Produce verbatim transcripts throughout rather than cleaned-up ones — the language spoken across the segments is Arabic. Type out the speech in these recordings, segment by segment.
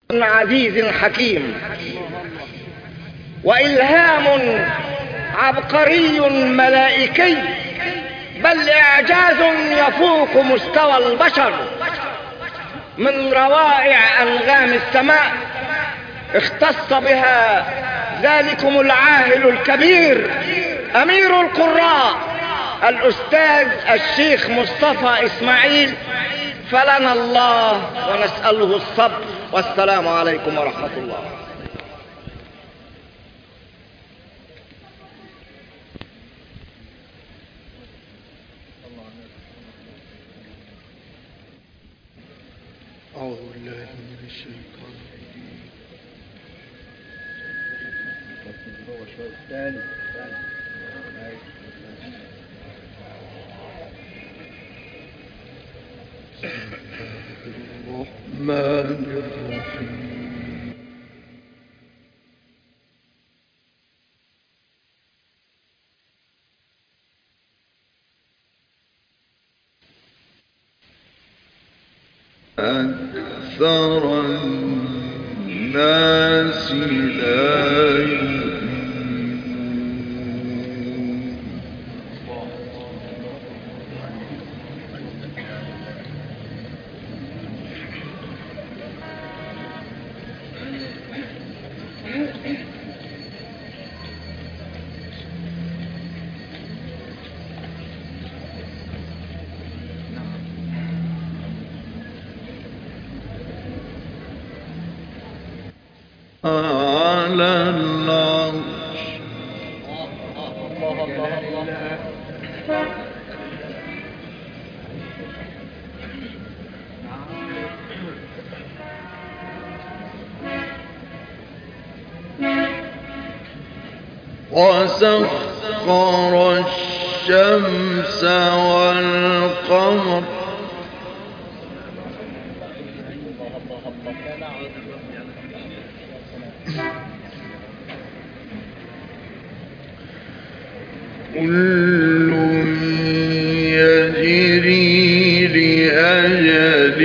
عزيز حكيم، وإلهام عبقري ملائكي، بل إعجاز يفوق مستوى البشر، من روائع أنغام السماء اختص بها ذلكم العاهل الكبير أمير القراء الأستاذ الشيخ مصطفى إسماعيل، فلنا الله ونسأله الصبر. والسلام عليكم ورحمة الله. أعوذ بالله من الشيطان الرجيم. الرحمن الرحيم. أكثر الناس لا يؤمنون. على العرش وسخر الشمس والقمر كل يجري لأجل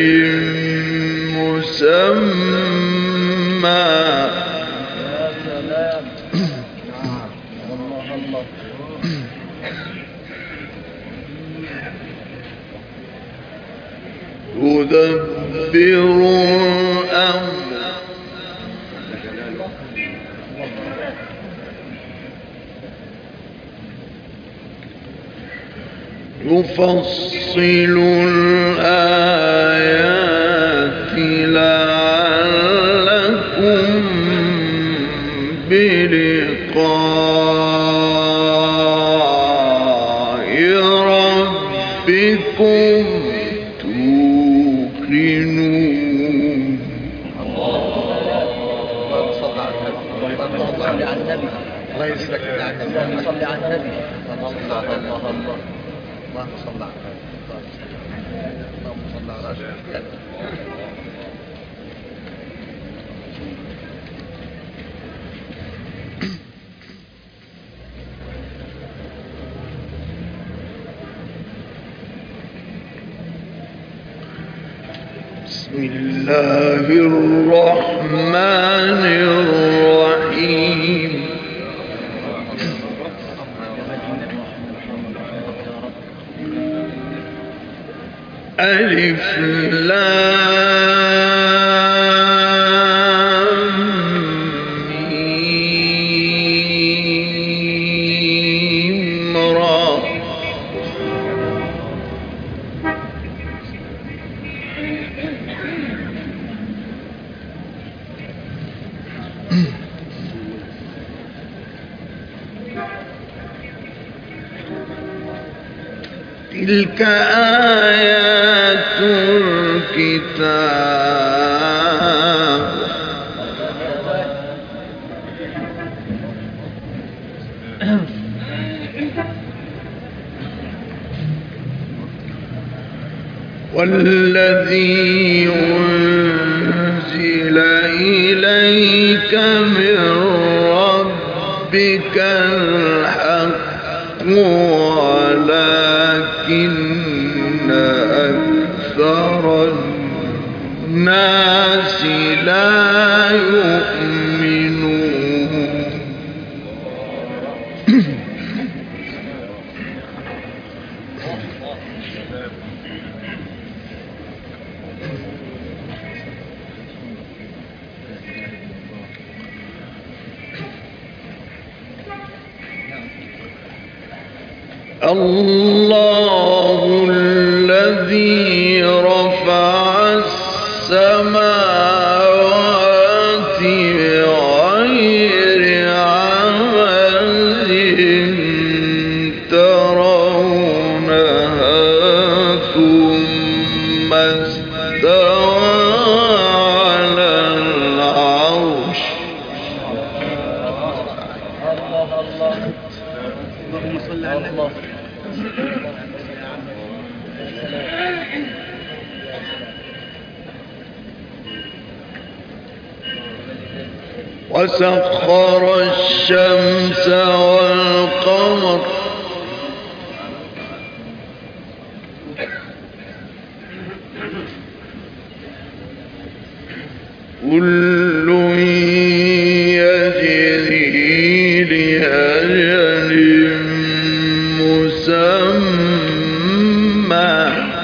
مسمى. يدبر الأمر يفصل الآيات لعلكم بلقاء ربكم توقنون. اللهم صل على النبي. الله يزيدك من النبي. اللهم صل على النبي. اللهم صل على الله الله. اللهم صل على النبي. اللهم صل على النبي. بسم الله الرحمن الرحيم. ألف لام ميم را. تلك آيات الكتاب. والذي أنزل إليك من ربك الحق ولكن أكثر الناس لا يؤمنون الله الذي رفع السماوات بغير عمد ترونها ثم استوى على العرش الله الله اللهم صل على الله. وسخر الشمس والقمر كل يجري لأجل مسمى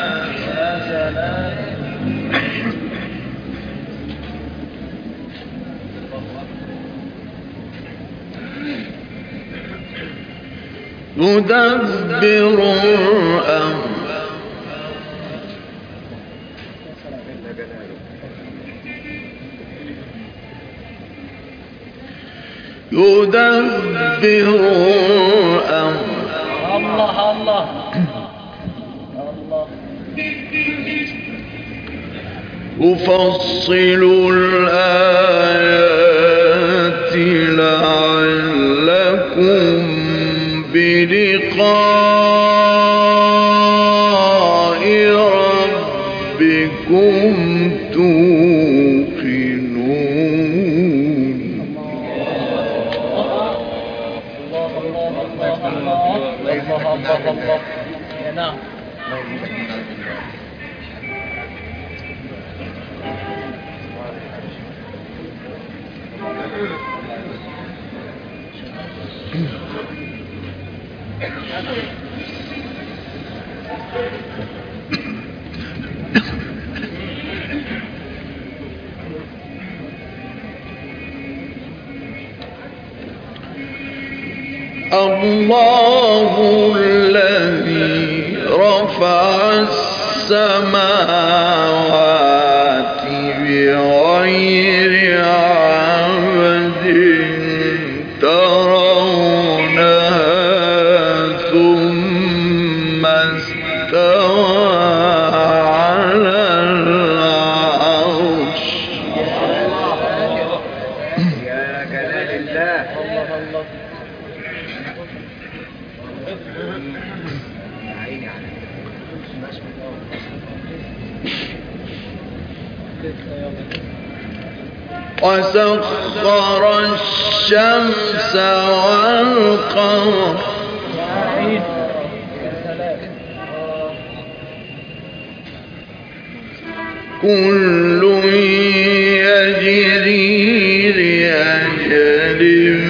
يدبر الأمر يدبر الأمر الله الله الله يفصل الآيات لعلكم بلقاء ربكم توقنون الله الله. يا نعم. الله الذي رفع السماوات بغير عمد ترونها ثم استوى على العرش يا جلال الله. الله الله. وسخر الشمس والقمر كل يجري لأجل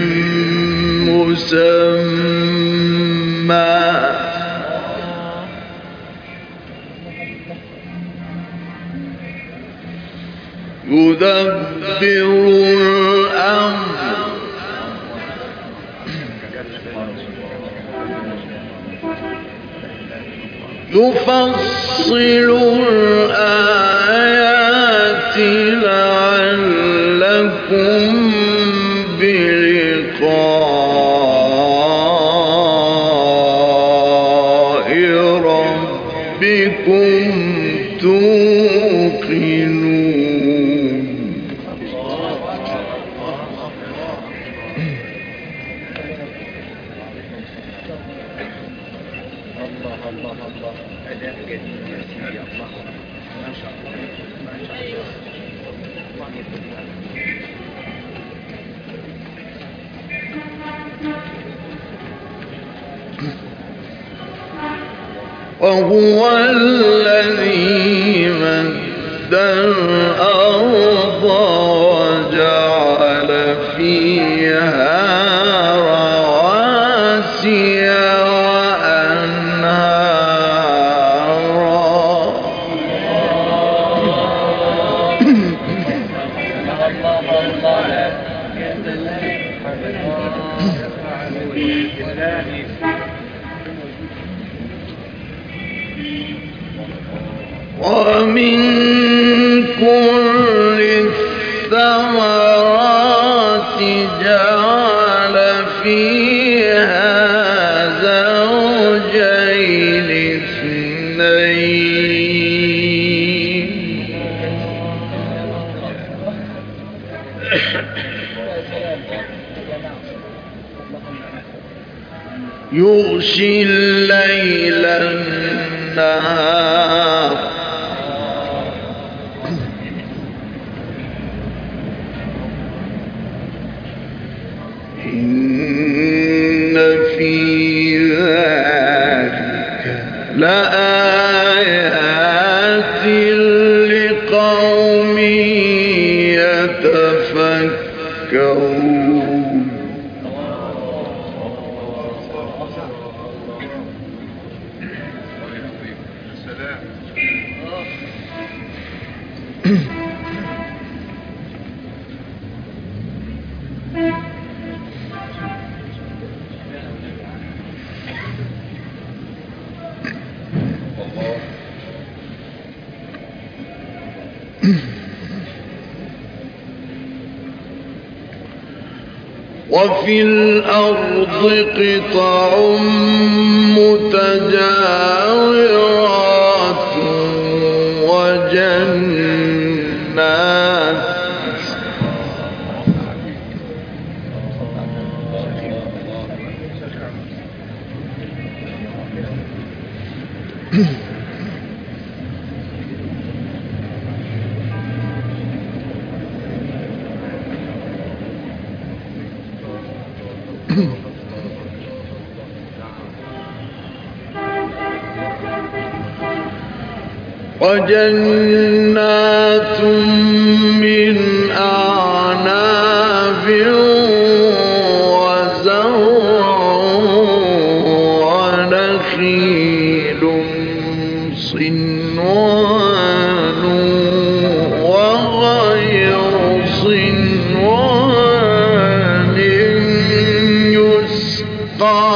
مسمى يدبر الأمر يفصل الآيات لعلكم بلقاء ربكم توقنون الله الله. أداء جديد يا سيدي. الله ما شاء الله ما شاء الله. الله يبارك. وهو الذي مد الأرض وجعل فيها رواسي ومن كل الثمرات جعل فيها زوجين اثنين يغشي الليل النهار إن في ذلك لآيات لقوم يتفكرون. وفي الأرض قطع متجاورات وجنات وجنات من أعناب وزرع ونخيل صنوان وغير صنوان يسقى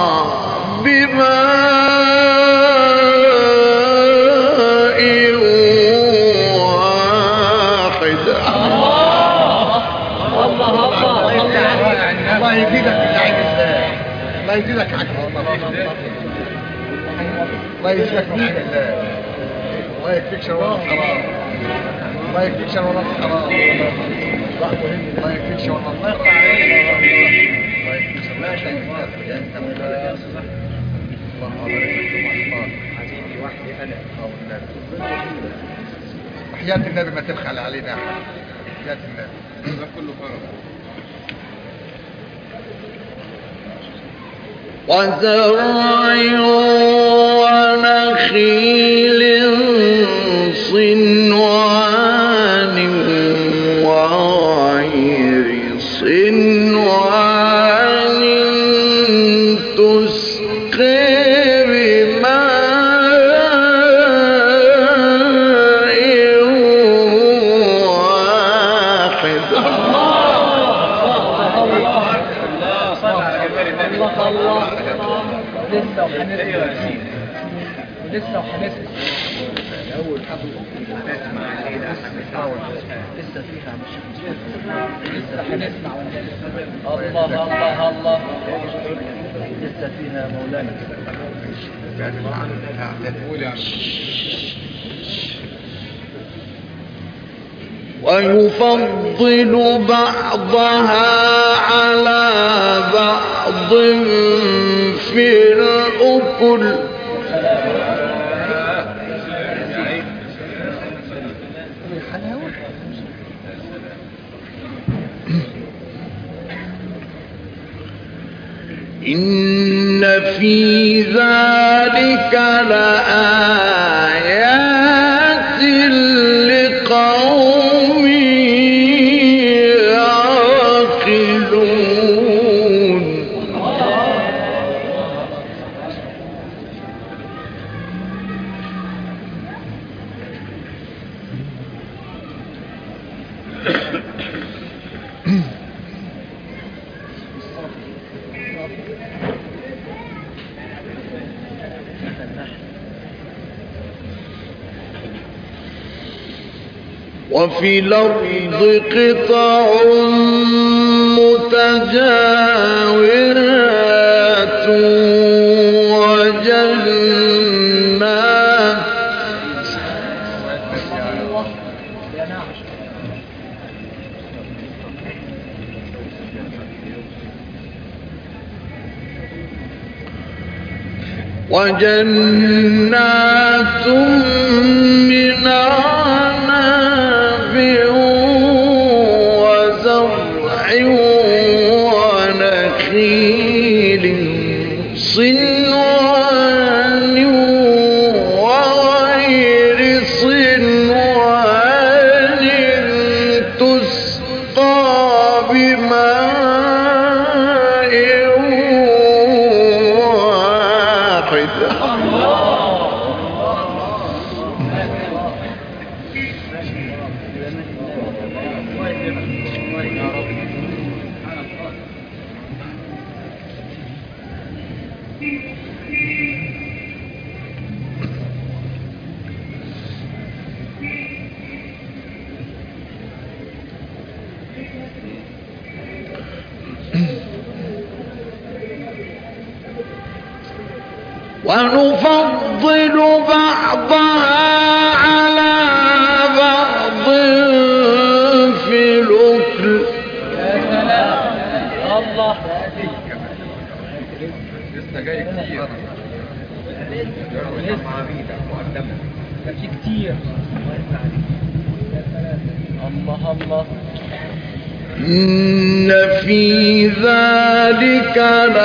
بماء الله يزيدك بالعين الله. الله يزيدك عجب الله يزيدك من عين الله. الله يكفيك شر الحرام. الله يكفيك شر الحرام. الله يكفيك شر الحرام. الله يكفيك شر الحرام. اللهم بارك لك في الأطفال. عزيزي وحدي أنا حياة النبي ما تبخل علينا يا حبيبي. حياة النبي ده كله فرض. وزرع ونخيل صنوان وغير صنوان تسقى بماء واحد. الله لسه وحنسس لسه وحنسس اول حبل نسمع لسه فيها مش لسه حنسمع الله الله الله لسه فيها مولانا ويفضل بعضها على بعض في الأكل إن في ذلك لآيات وفي الأرض قطع متجاورات وجنات وجنات من أعناب وزرع ونخيل صنوان وغير صنوان تسقى بماء واحد. ونفضل بعضها على بعض في الأكل. يا سلام الله لسه جاي كتير ده في كتير. الله الله إن في ذلك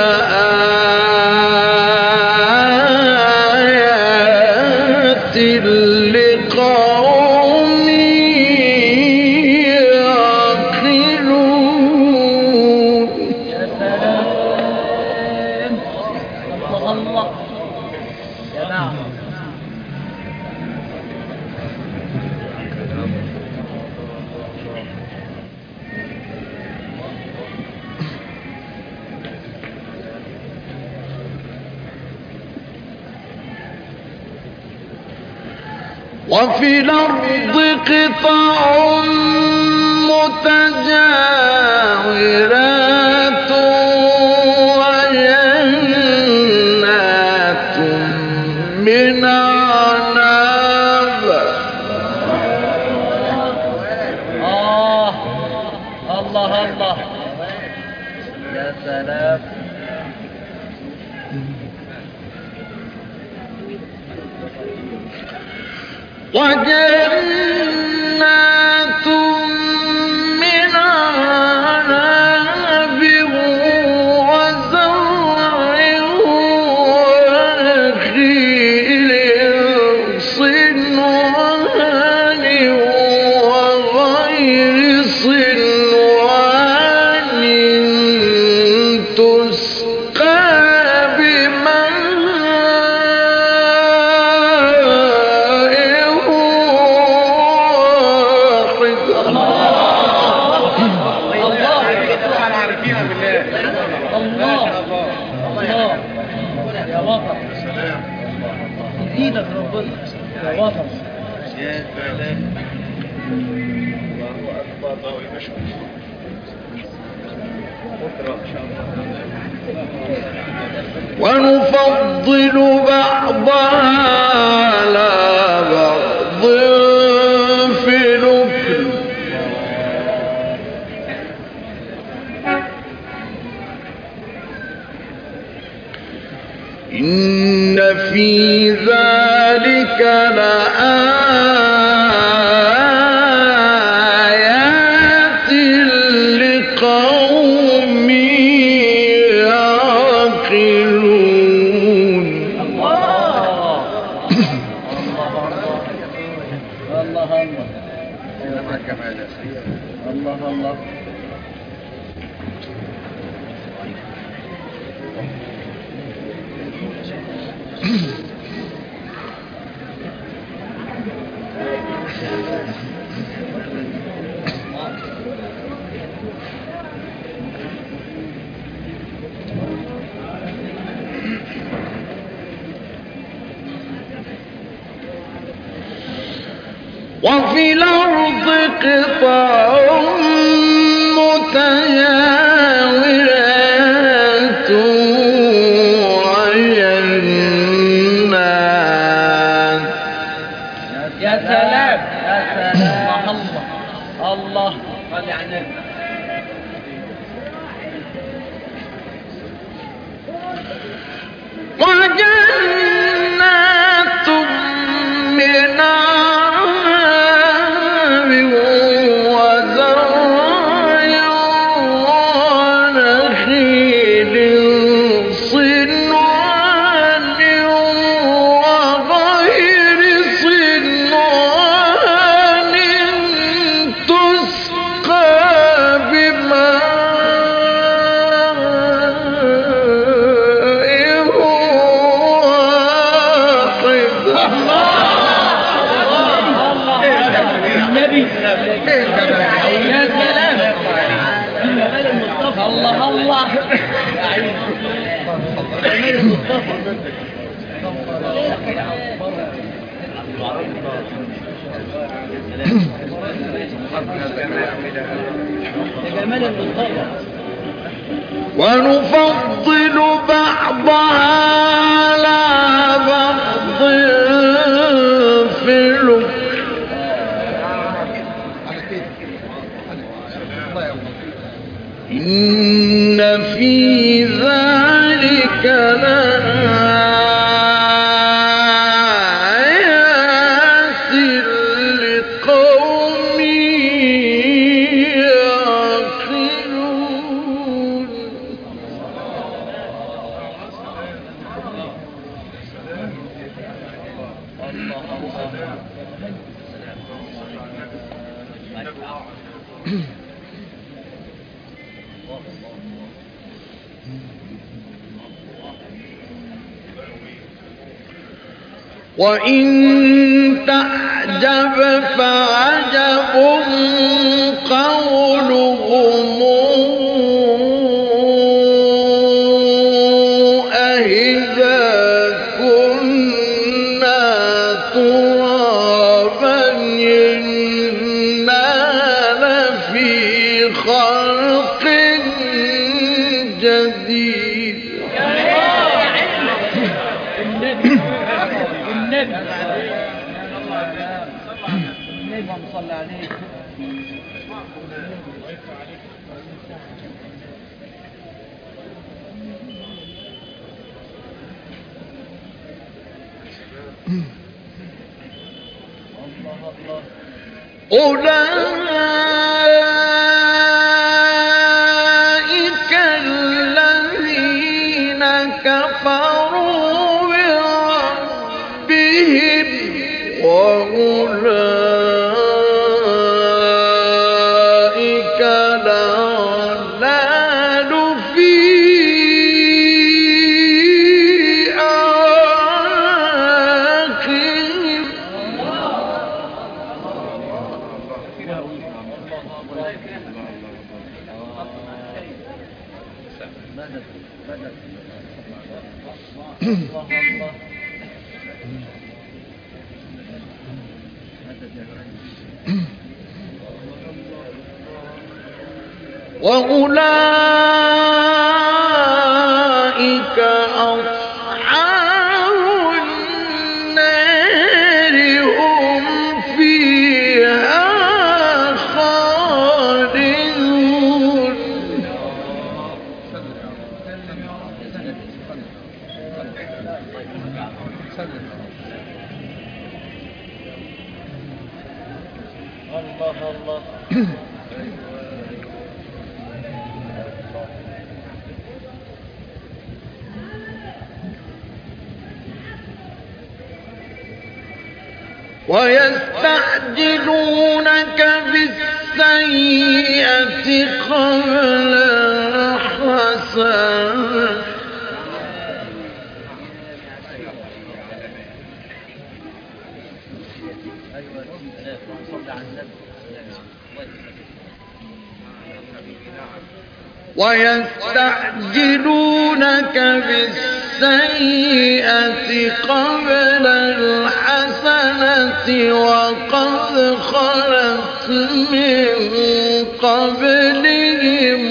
لآيات لقوم يعقلون. يا سلام الله الله يا نعم. وفي الأرض قطع متجاورات وجنات من أعناب. آه الله الله يا سلام. وجنات من أعناب وزرع ونخيل صنوان وغير صنوان تسقى بماء ايدك ربنا يا وطن. يا سلام الله اكبر. الله يبشر بكره ان شاء الله. ونفضل بعضها على بعض في الأكل. إن في ذلك لآيات لقوم يعقلون. الله الله الله انما الجمال يا سيدي. الله الله وفي الأرض قطع متجاورات وجنات. يا سلام يا سلام الله الله صل على النبي. وجنات من عنب وزرع ونخيل صنوان وغير صنوان تسقى بماء النبي. يا سلام جمال المصطفى. الله الله جمال المصطفى. يا جمال المصطفى. ونفضل بعضها على بعض في الأكل. إن في ذلك لآيات لقوم يعقلون. وإن تعجب فعجب قولهم أإذا كنا ترابا إنا لفي خلق جديد. النبي النبي النبي صلى عليه. أولئك الذين كفروا بربهم وأولئك الأغلال في أعناقهم. وأولئك أصحاب النار هم فيها خالدون. الله الله ويستعجلونك بالسيئة قبل الحسنة. ويستعجلونك بالسيئة بالسيئة قبل الحسنة وقد خلت من قبلهم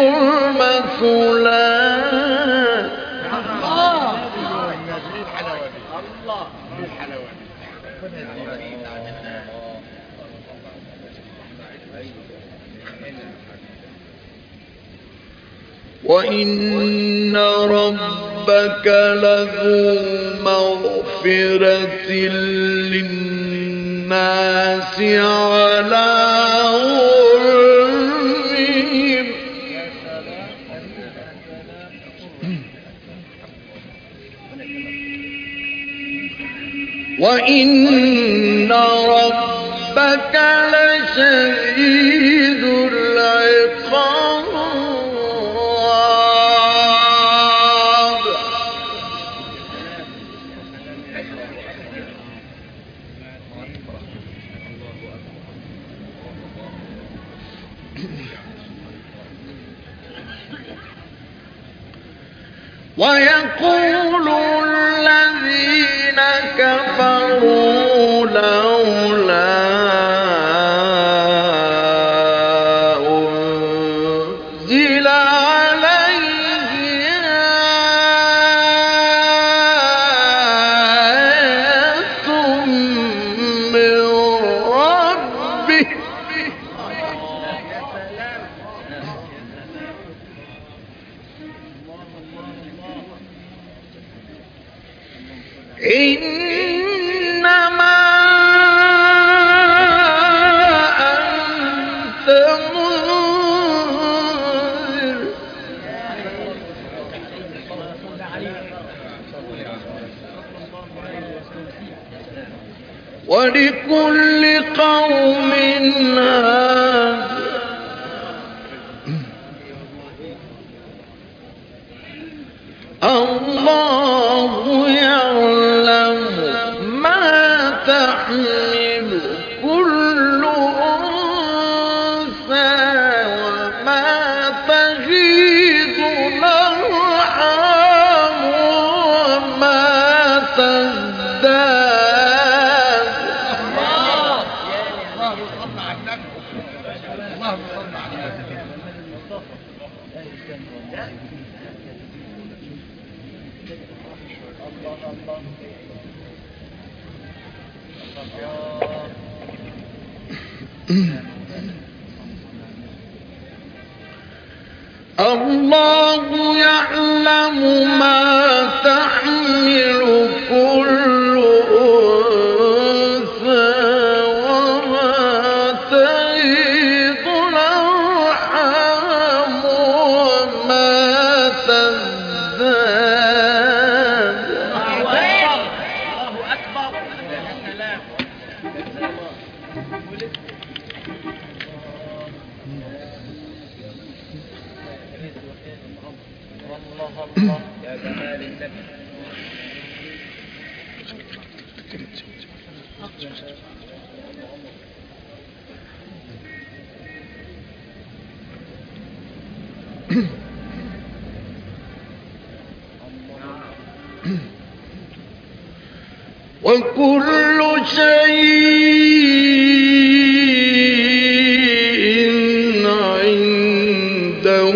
المثلات. الله الحلاوة دي، الله الحلاوة دي. وإن ربك لذو مغفرة للناس على ظلمهم وإن ربك لشديد العقاب. ويقول الذين كفروا لولا أنزل عليه آية من ربه إنما أنت منذر ولكل قوم هاد الله يعلم ما تحمل كل أنثى وما تغيض الأرحام وما تزداد. اللهم صل على النبي، اللهم صل على النبي. الله يعلم ما تحمل كل أنثى وما تغيض الأرحام وما تزداد. الله أكبر. يا سلام. الله يا جمال النبي. وكل شيء عنده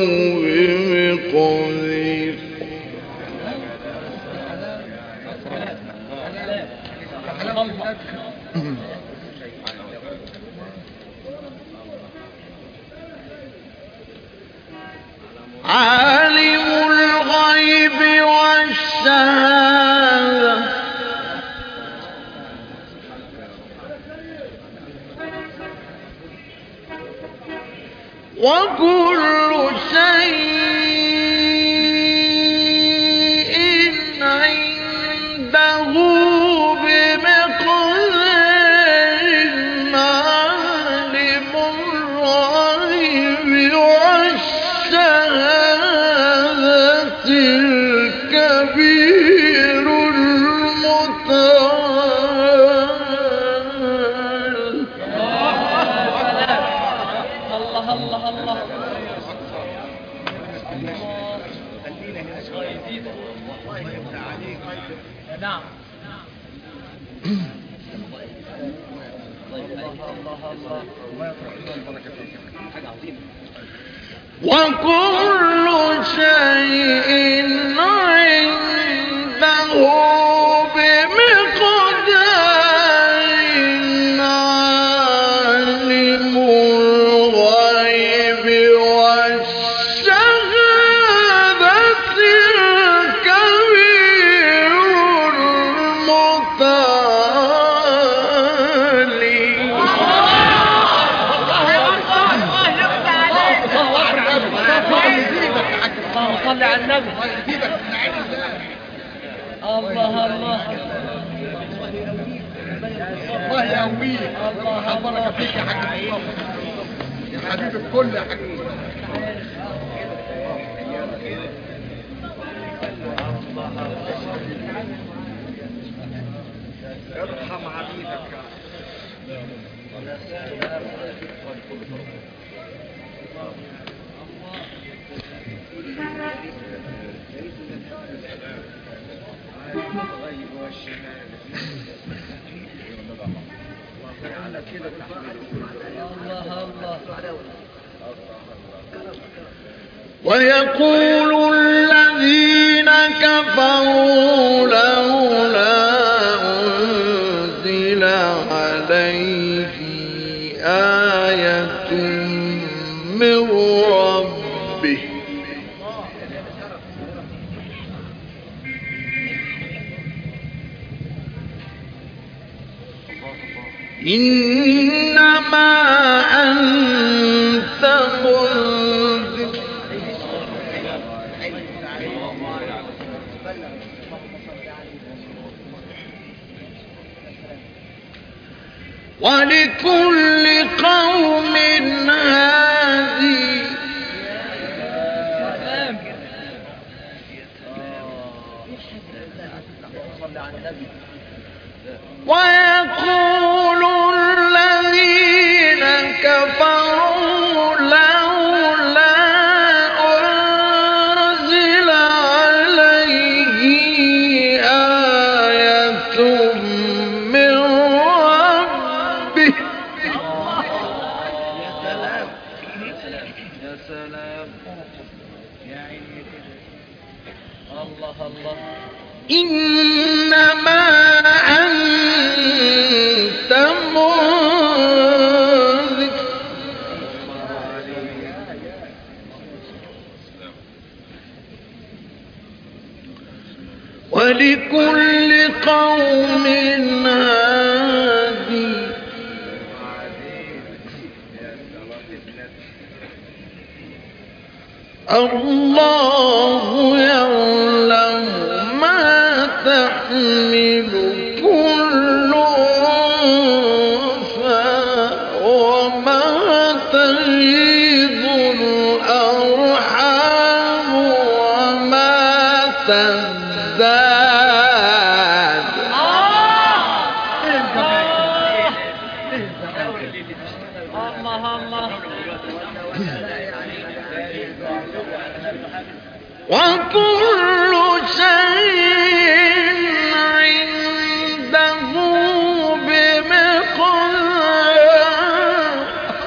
بمقدار. عالم الغيب والشهادة وكل شيء عنده بمقدار. عالم الغيب والشهادة الكبير المتعال. الله الله الله. نعم وكل شيء عنده بمقدار عالم الغيب والشهادة الكبير المتعالي. صلي على النبي. الله الله الله يقويك. الله بركة فيك يا حاج مصطفى، يا حبيب الكل يا حاج مصطفى. ارحم حبيبك ويقول الذين كفروا لولا أنزل عليه آية من ربه إنما أنت منذر ولكل قوم هادي. ويقول الذين كفروا لولا أنزل عليه آية من ربه. يا سلام يا عيني الله الله. إنما أنت منذر ولكل قوم هادي. الله يعلم ما تحمل كل أنثى وما تغيض الأرحام وما تزداد. الله الله. وكل شيء عنده بمقدار.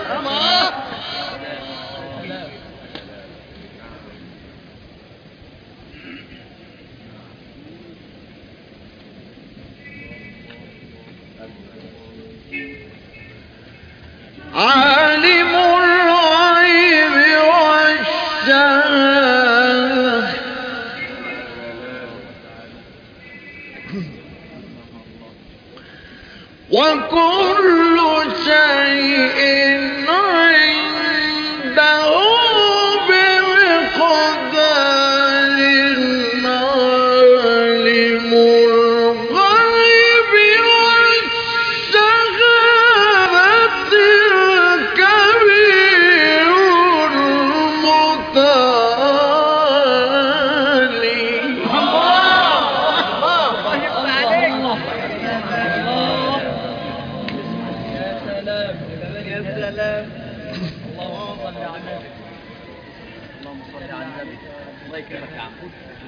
عالم الغيب والشهادة وكل شيء عنده بمقدار. عالم الغيب والشهادة الكبير المتعالي. اللهم صل على النبي. اللهم صل على النبي. الله يكرمك يا عم.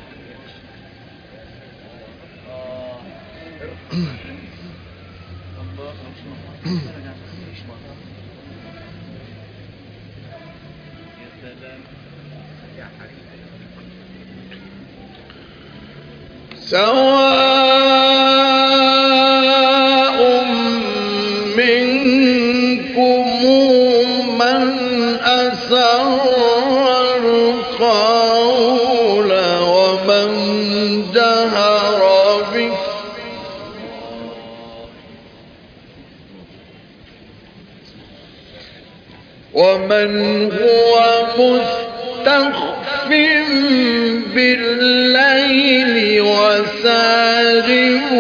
يا سلام يا حبيبي. سواء منكم من أسر القول ومن جهر به ومن هو مستخف بالليل وسارب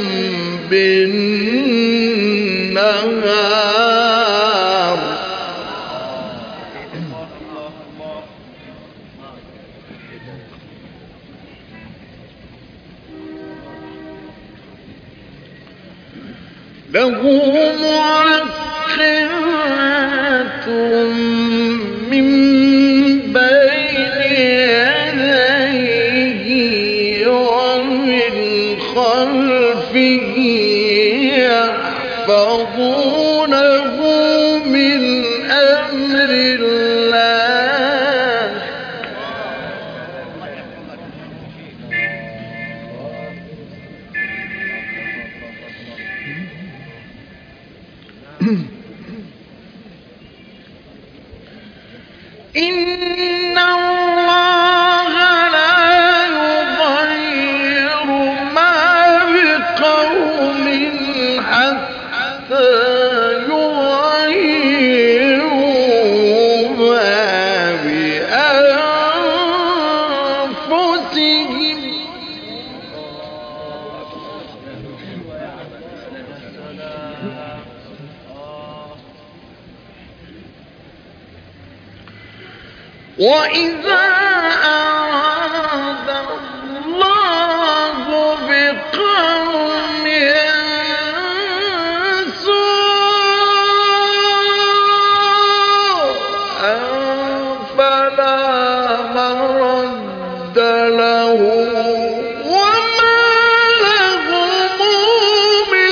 بالنهار له معقبات من بين يديه ومن خلفه يحفظونه من أمر الله إن الله لا يغير ما بقوم حتى يغيروا ما بأنفسهم وإذا أراد الله بقوم سوءا فلا مرد له وما لهم من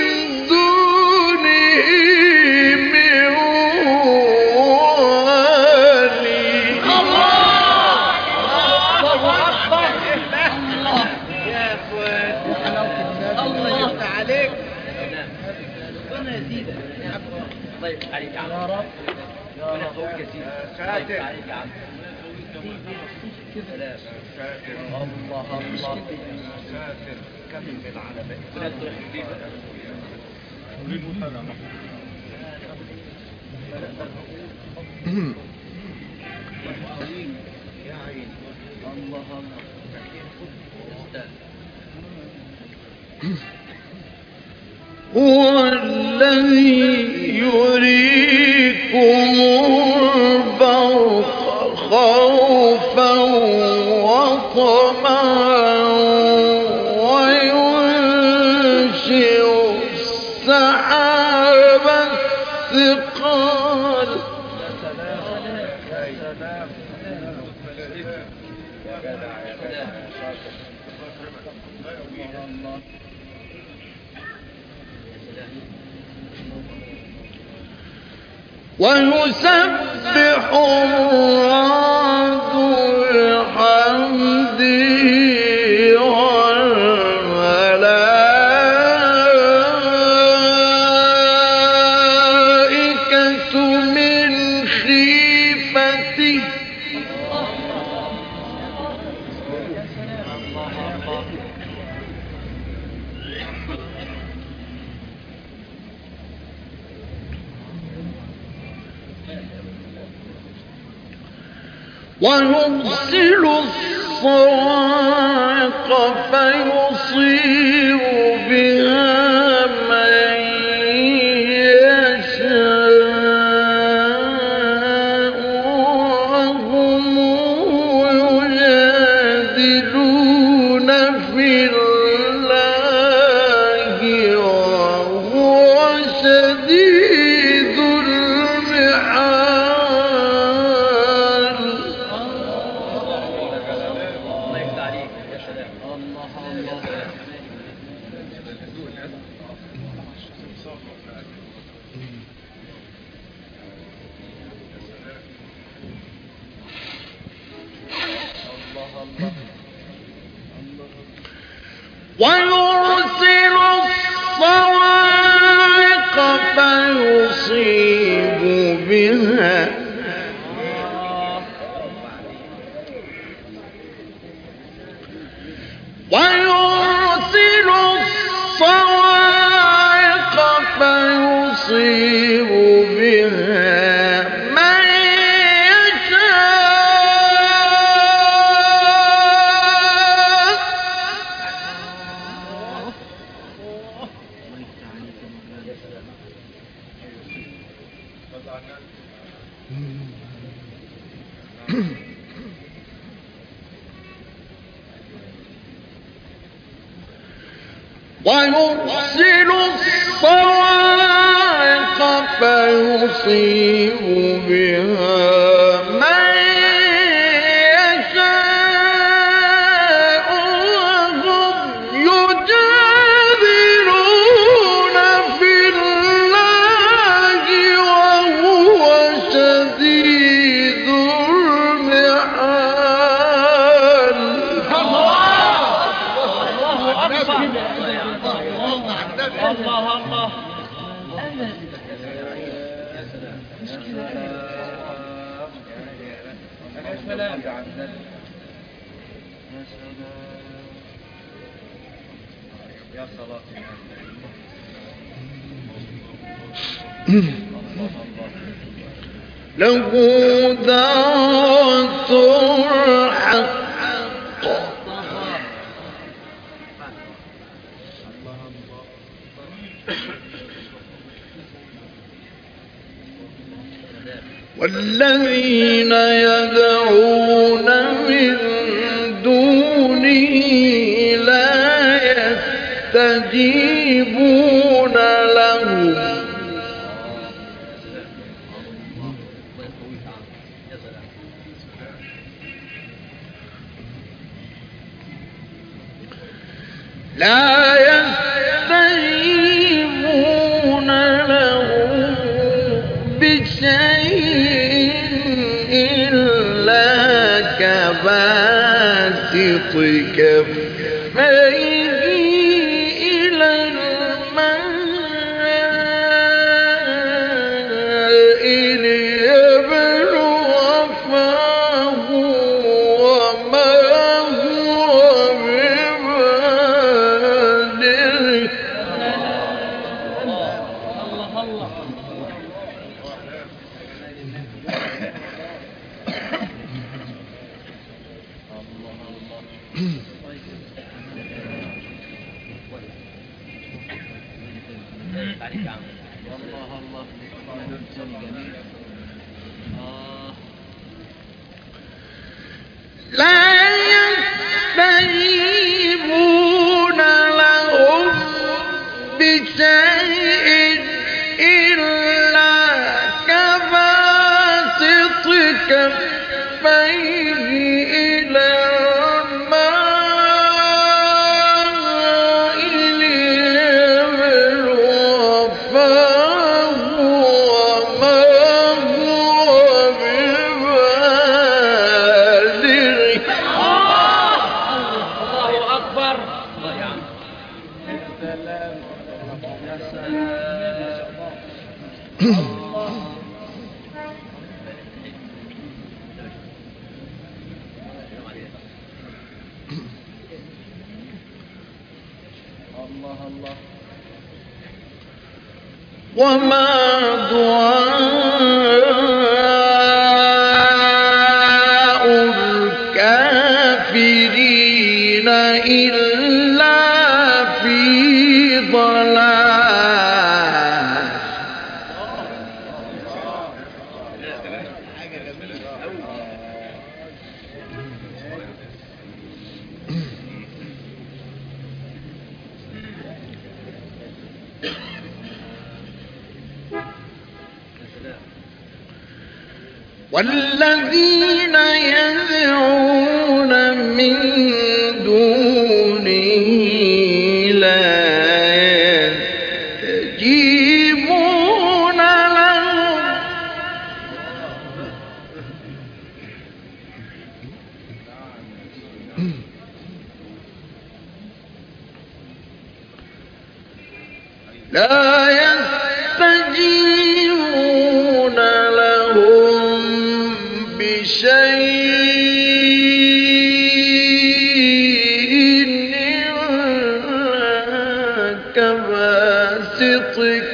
دونه من والي الله يفتح عليك. ربنا يزيدك يا عم. الله يفتح عليك يا عم. يا رب يا رب يا سيدي. الله يفتح عليك يا عم. الله الله ساتر كمل على بيت. يا عيني الله الله هو الذي يريكم البرق خوفا وطمعا وينشئ السحاب الثقال ويسبح الرعد بحمده والملائكة من خيفته ويرسل الصواعق فيصيب بها من يشاء وهم يجادلون في الله وهو شديد المحال ويرسل الصواعق فيصيب بها ويرسل الصواعق فيصيب بها من ويرسل الصواعق فيصيب بها من يشاء وهم يجادلون في الله وهو شديد المحال. الله الله يا سلام يا صلاة له دعوة الحق والذين يدعون من دونه لا يستجيبون لهم لا يستجيبون لهم بشيء إلا كباسط كفيه إلى الماء ليبلغ فاه وما هو ببالغه. لا يستجيبون لهم بشيء إلا كباسط كفيه إلى الماء ليبلغ فاه وما هو ببالغه. الله أكبر. يا سلام يا سلام. الله الله. وما دعاء الكافرين إلا في ضلال. والذين يدعون من دونه لا يستجيبون لهم لا يستجيبون لهم بشيء إلا كباسط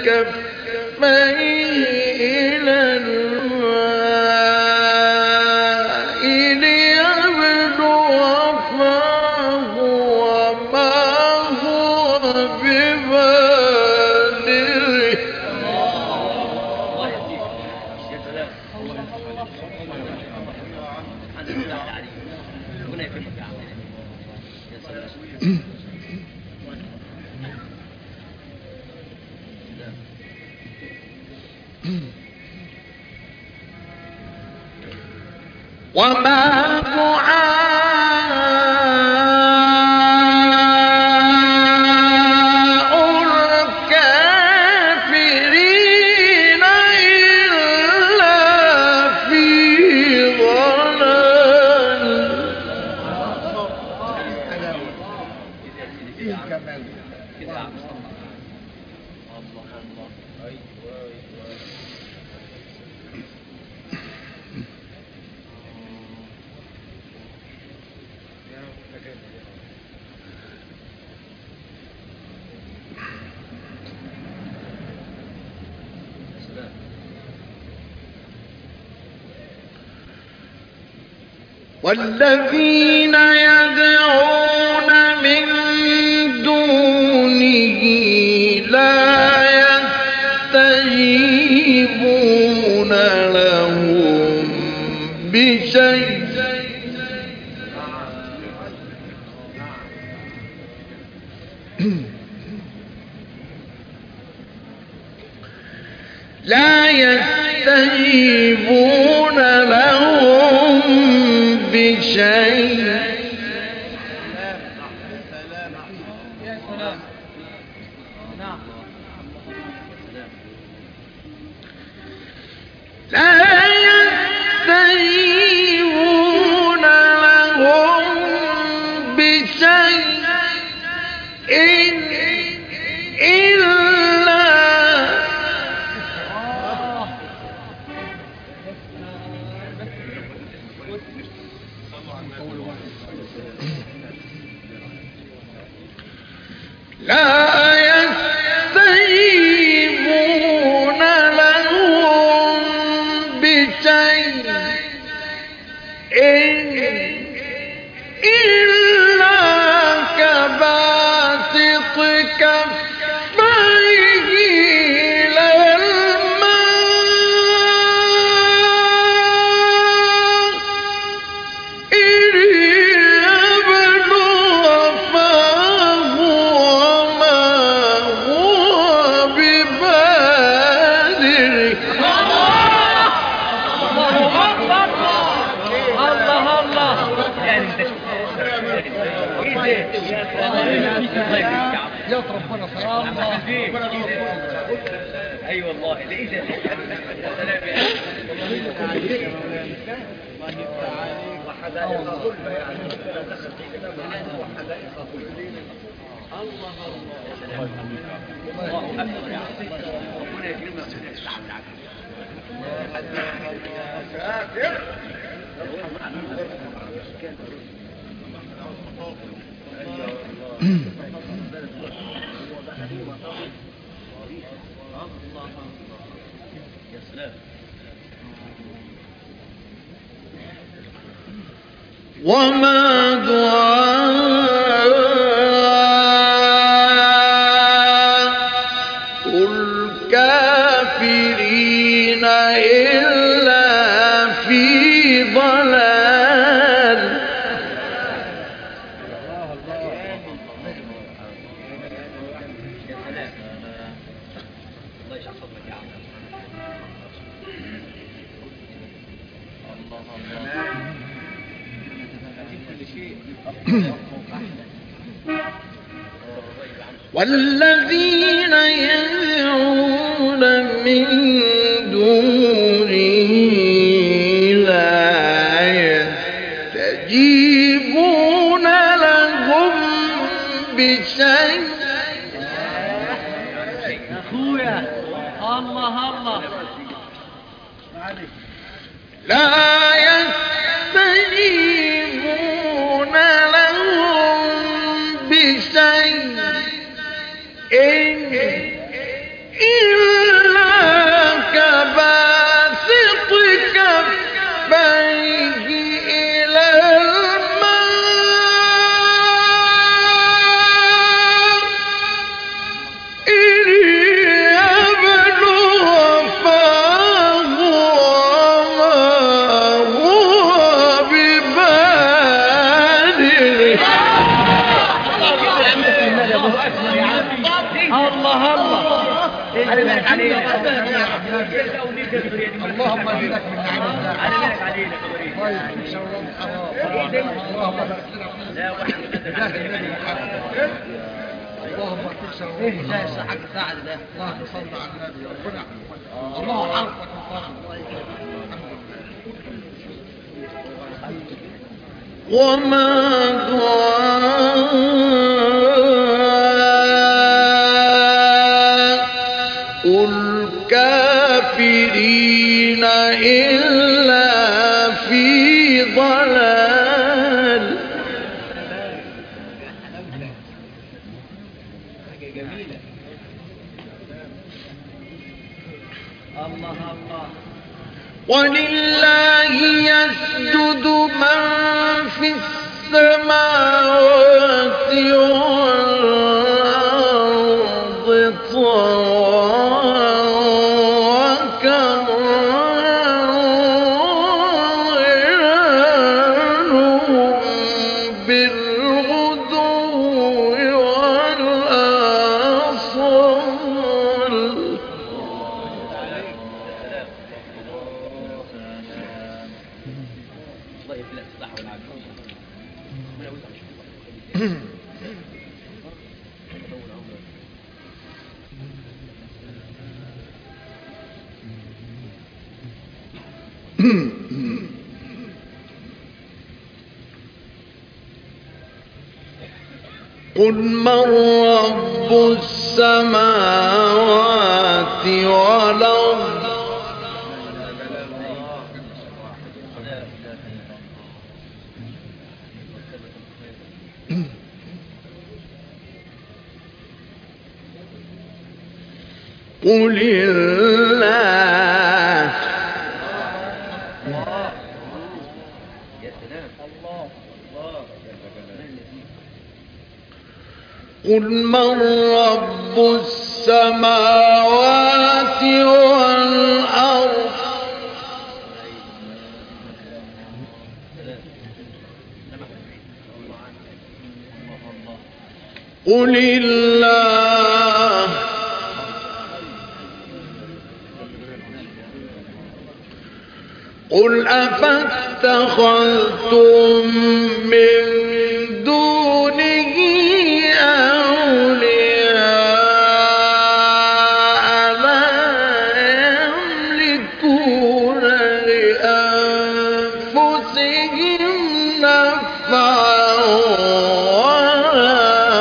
كفيه إلى الماء ليبلغ فاه وما هو ببالغه. وما دعاء الكافرين إلا في ضلال. فيه كمال. والذين يدعون من دونه لا يستجيبون لهم بشيء لا يستجيبون لهم بشيء لا يستجيبون لهم بشيء إلا لا يستجيبون لهم بشيء إلا كباسط كفيه إلى الماء ليبلغ فاه وما هو ببالغه. يا ربنا صراحة. اي والله ده ايه ده؟ وحدائق غلبة يعني دخل في كلام وحدائق غلبة. الله الله ربنا يكرمك يا سلام. وما دعاء الكافرين إلا في ضلال. الله يحفظك يا عم. والذين يدعون من دونه لا يستجيبون لهم بشيء الله الله لا يستجيبون لهم بشيء إلا كباسط كفيه إلى الماء إن يبلغ فاه وما هو ببالغه. الله الله اللهم زدك من نعمة طيب ان شاء الله اللهم بارك لنا اللهم تكسر ايه لا حق ساعد ده اللهم صل على النبي ربنا الله حرفك الفرح. وما دعاء الكافرين إلا في ضلال. حاجة جميلة. الله الله ولله يسجد من في السماوات والأرض طوعا وكرما بالغدو والآصال. قل من رب السماوات والأرض قل الله. قل من رب السماوات والأرض قل الله. قل أفاتخذتم من دونه أولياء لا يملكون لأنفسهم نفعا ولا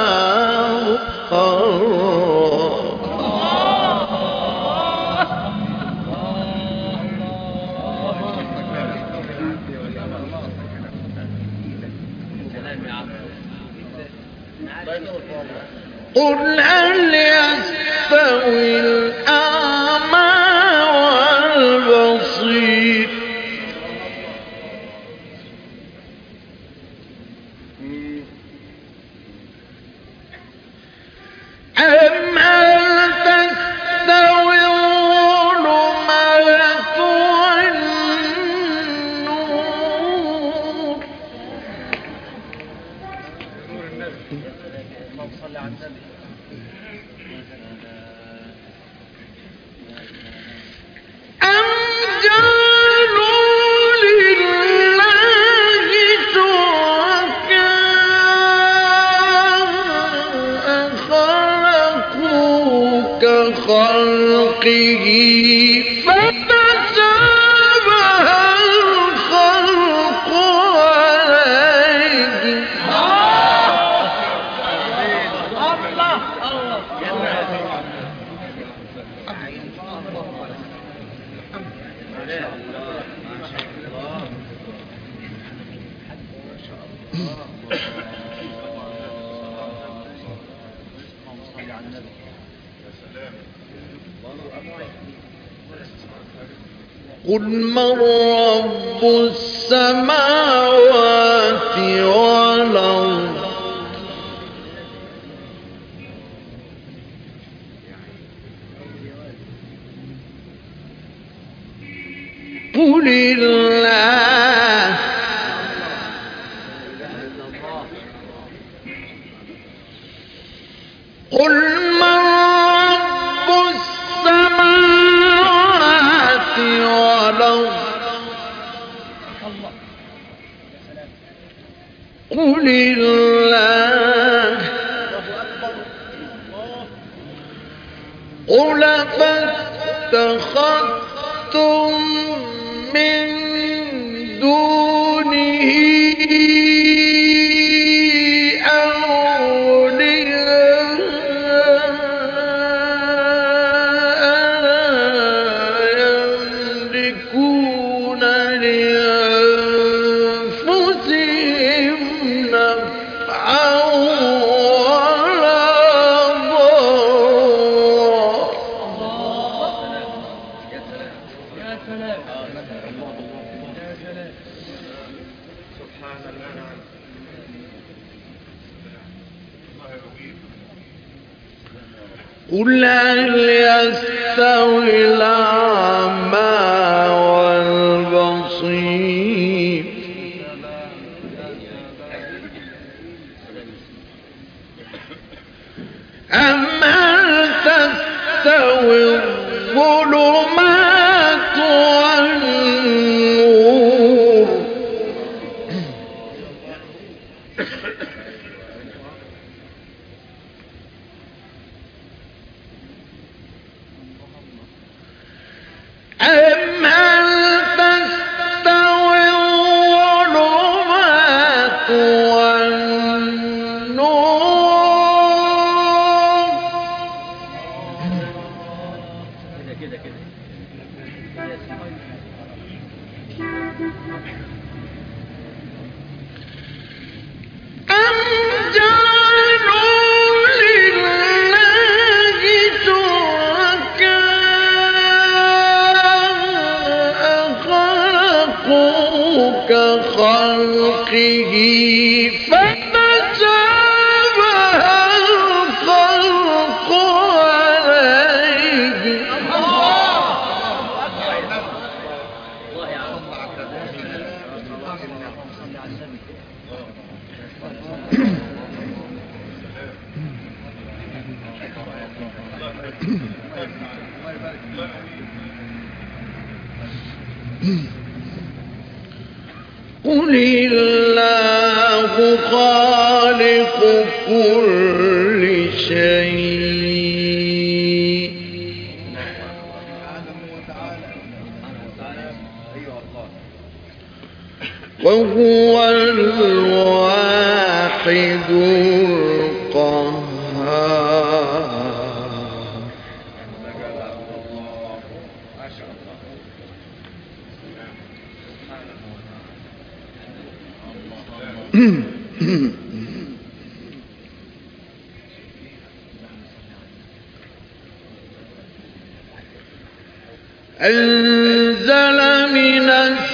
قل هل يستوي الأعمى والبصير أم هل تستوي الظلمات والنور اللهم صل على النبي. أم جعلوا لله شركاء خلقوا كخلقه فتشابه الخلق عليهم. الله الله قل من رب السماوات والأرض قل الله قل من رب السماوات والأرض قل الله قل فاتخذتم من دونه قل هل يستوي الأعمى والبصير أم هل تستوي الظلمات والنور أم هل تستوي الظلمات والنور كده كده كده أم جعلوا لله شركاء خلقوا كخلقه فتشابه الخلق عليه الله يا عم قل الله خالق كل شيء وهو الواحد القهار أنزل من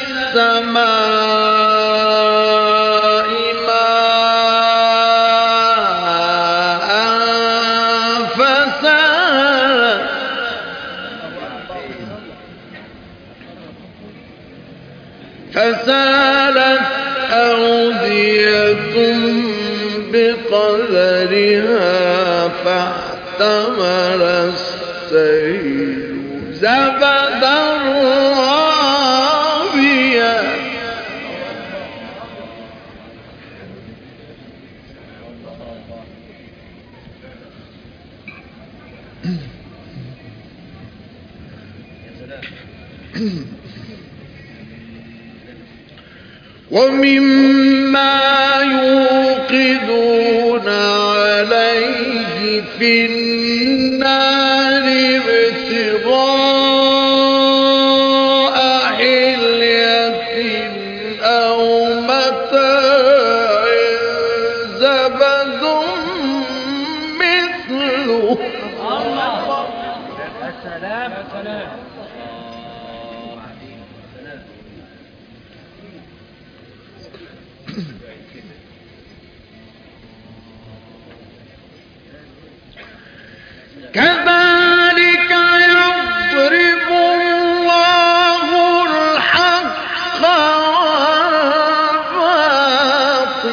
السماء ماء فسالت فسالت أودية بقدرها فاحتمل السيل زبدا رابيا ومما يوقدون عليه في النار ابتغاء حلية أو متاع كذلك يضرب الله الحق والباطل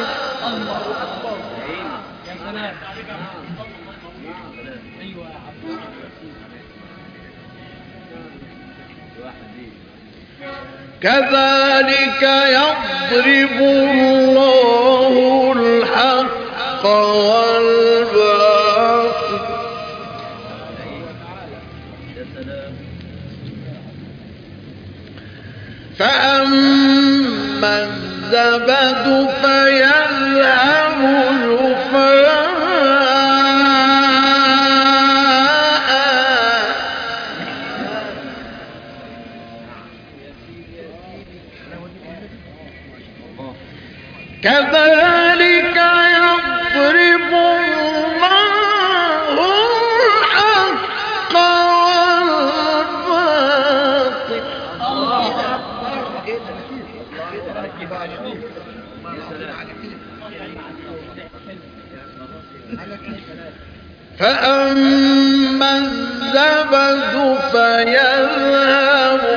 كذلك يضرب الله الحق والباطل فأما الزبد فيذهب جفاء كذلك يضرب الله الحق والباطل فأما الزبد فيذهب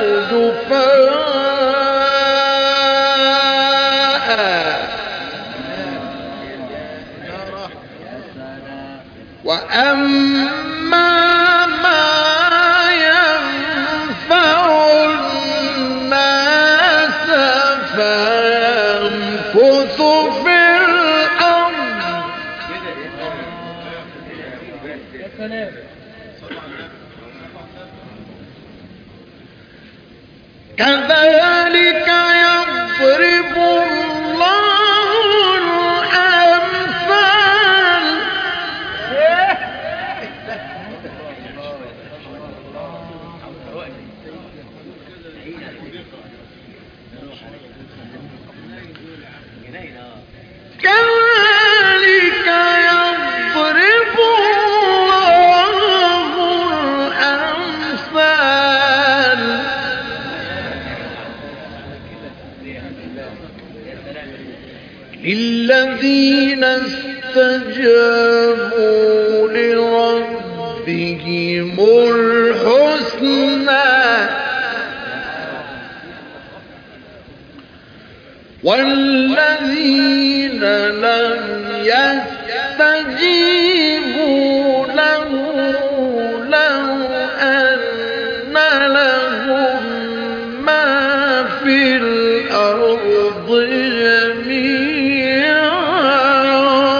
جفاء وأما ما ينفع الناس فيمكث في الأرض كذلك يضرب الله الأمثال كذلك يضرب الله الأمثال للذين استجابوا لربهم الحسنى والذين لم يستجيبوا له لو أن لهم ما في الأرض جميعا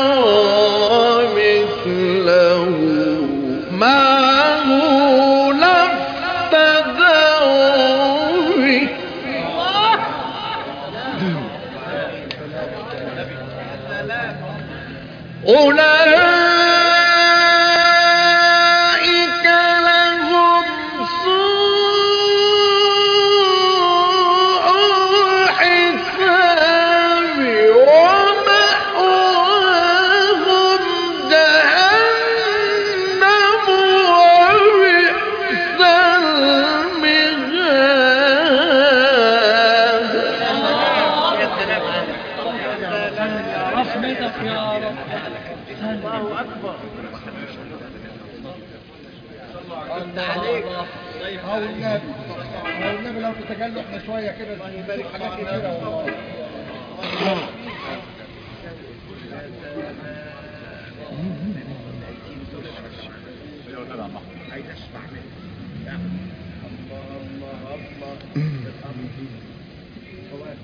مثله معه لافتدوا به أولئك لهم سوء الحساب ومأواهم جهنم وبئس المهاد رحمتك يا رب. الله أكبر. عليك او النبي او النبي لو تتجلوا احنا شويه كده نشوف حاجات كتيره والله. عايز اسمع منك. الله الله الله.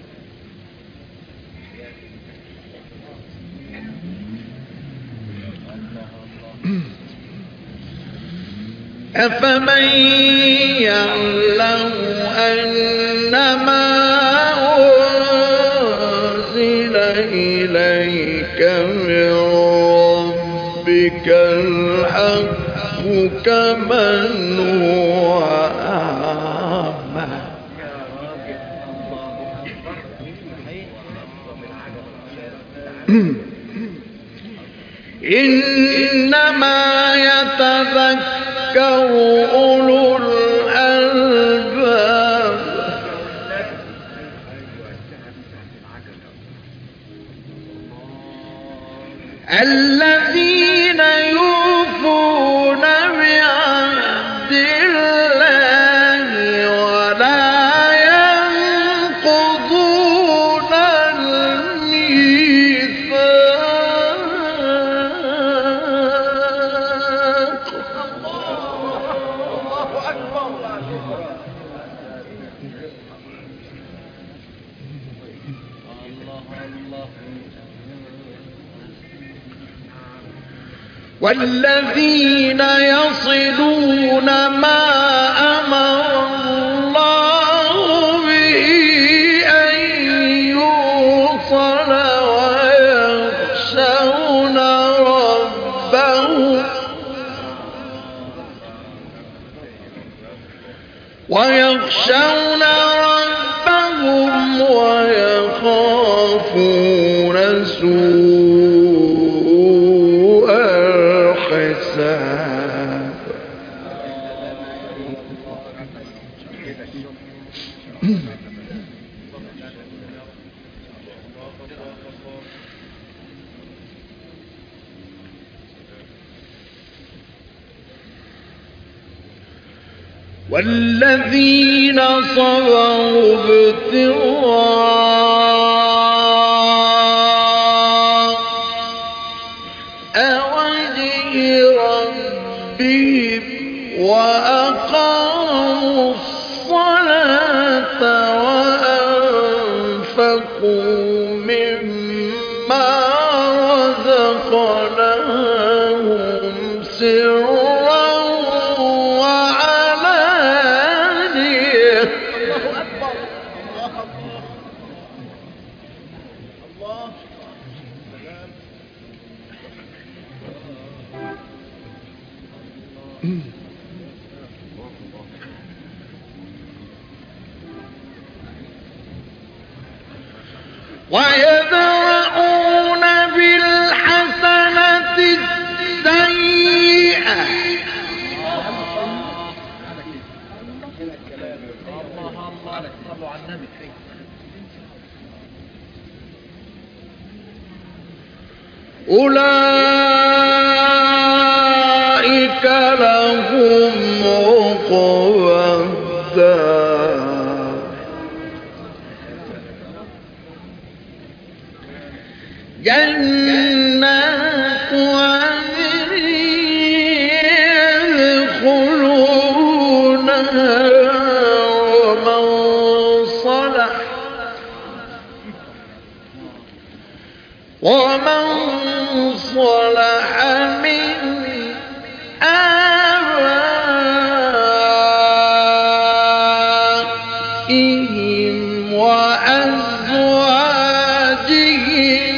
أفمن يعلم أنما أنزل إليك من ربك الحق كمن هو أعمى إنما يتذكر أولو الألباب الذين يوفون بعهد الله ولا ينقضون الميثاق. الله أكبر. والذين يصلون ما أمر الله به أن يوصل ويخشون ربهم ويخشون ربهم ويخافون سوء الحساب. والذين صبروا ابتغاء وجه ربهم وأقاموا الصلاة وأنفقوا مما رزقناهم سرا وعلانية. الله أكبر. الله أكبر. الله. ويدرؤون بالحسنة السيئة أولئك لهم عقبى الدار جنات عدن يدخلونها ومن صلح ومن صلح من آبائهم وأزواجهم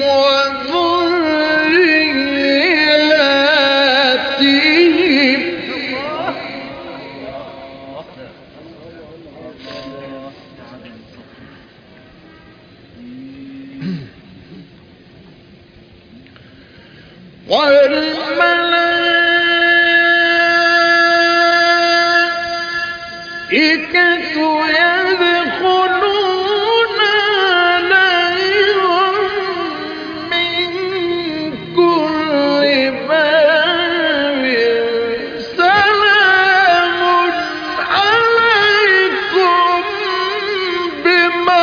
وذرياتهم والملائكة يدخلون عليهم من كل باب سلام عليكم بما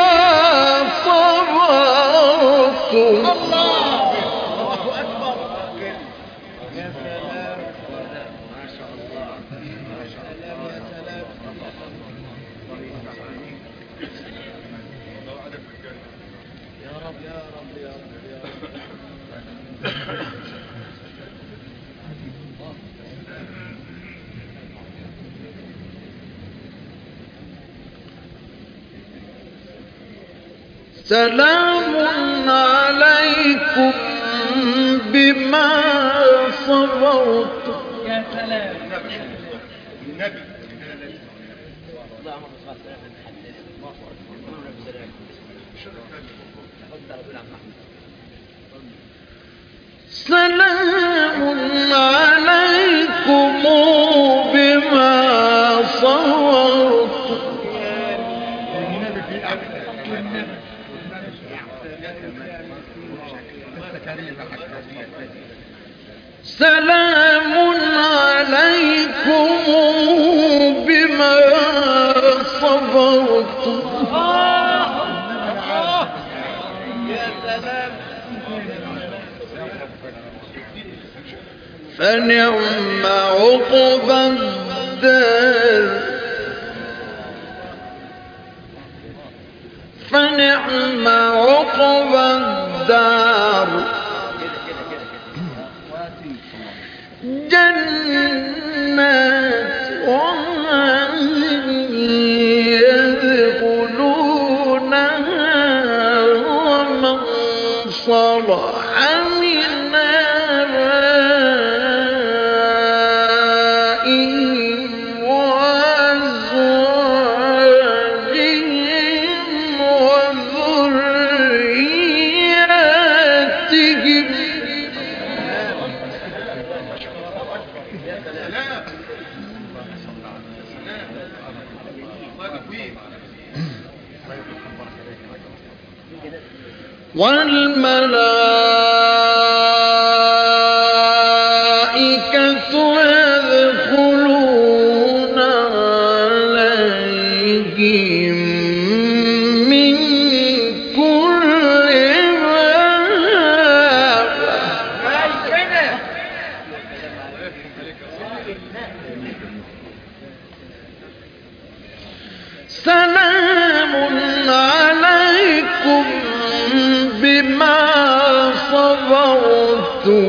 صبرتم. الله أكبر. يا سلام. ما شاء الله. ما شاء الله. يا سلام. يا رب يا رب يا رب يا رب. سلام عليكم بما صبرتم. يا سلام. النبي سلام عليكم بما صبرتم. النبي في أمن. سلام عليكم بما صبرتم يا سلام فنعم عقبى الدار فنعم عقبى الدار جنات وعدن يدخلونها ومن صلح من آبائهم وأزواجهم وذرياتهم والملائكة يدخلون عليهم من كل باب سلام عليكم بما صبرتم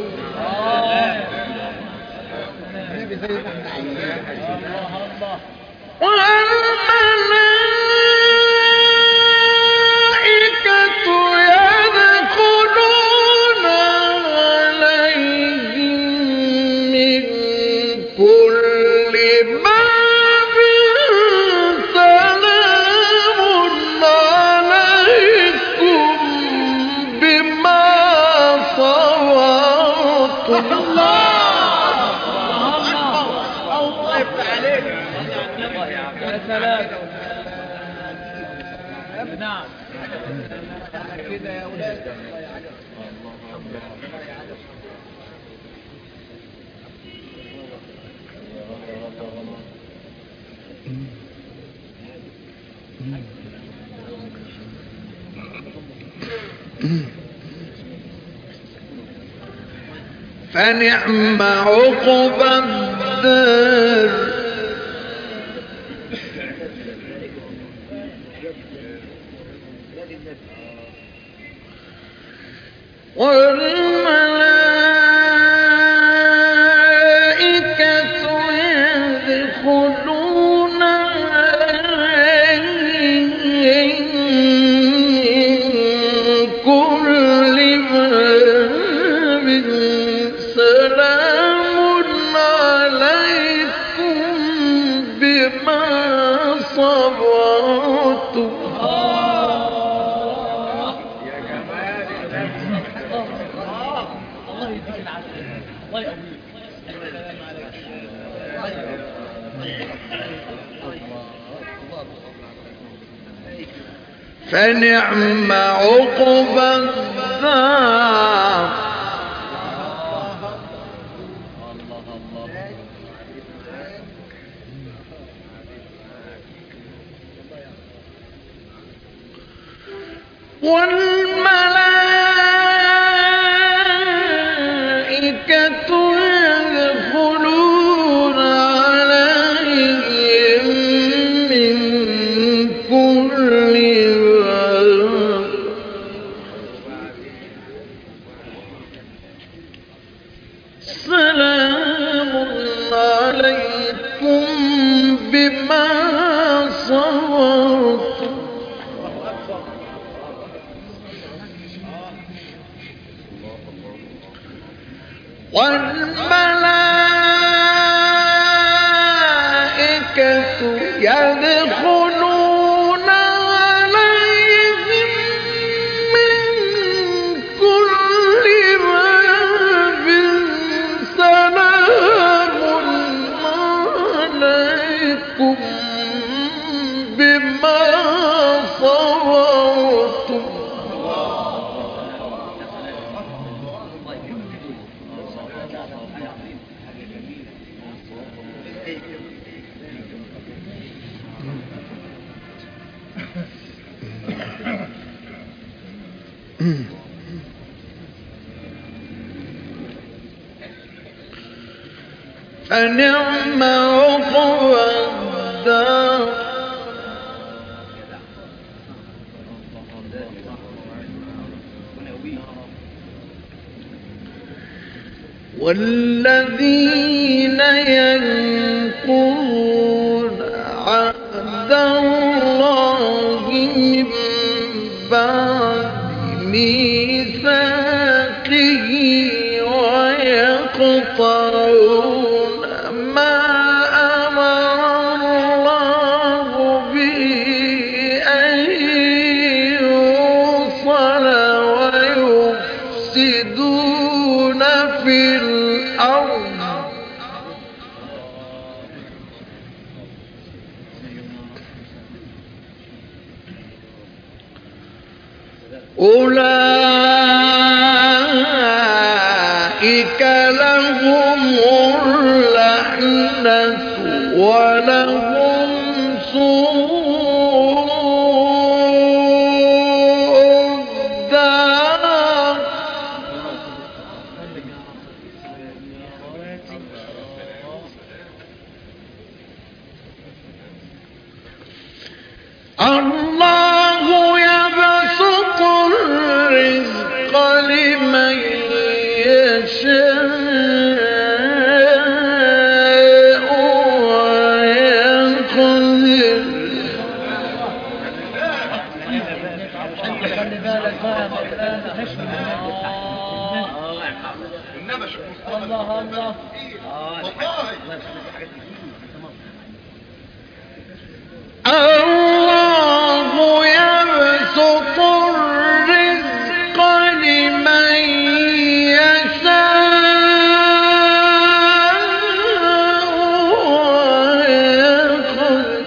والملائكة يدخلون عليهم من كل باب سلام عليكم بما صبرتم الله يفتح عليك يا سلام نعم كده يا اولاد فنعم عقبى الدار والملائكة يدخلون عليهم من كل باب سلام عليكم بما صبرتم الله يديك العافيه الله يقويك السلام عليك فنعم عقبى الدار والملائكة يدخلون عليهم من كل باب سلام عليكم بما صبرتم والملائكة يدخلون عليهم من كل باب سلام عليكم بما صبرتم فنعم عقبى الدار والذين ينقضون عهد الله من بعد ميثاقه ويقطعون ما أمر الله به أن يوصل ويفسدون في الأرض أولئك لهم اللعنة ولهم سوء الدار الله يبسط الرزق لمن يشاء ويقدر خلي بالك بقى مولانا الله الله الله يبسط الرزق لمن يشاء ويقدر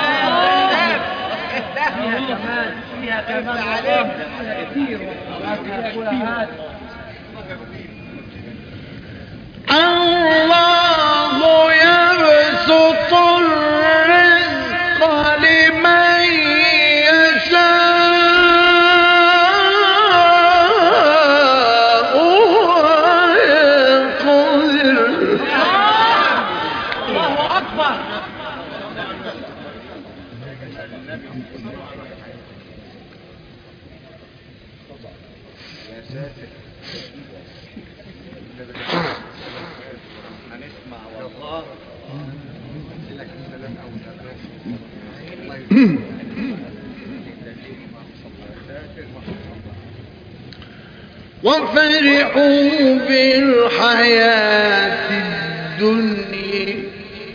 فيها كمان عليك كثير وكثير الله يبسط الرزق لمن يشاء ويقدر الله أكبر هنسمع والله لك السلام أو وفرحوا بالحياة الدنيا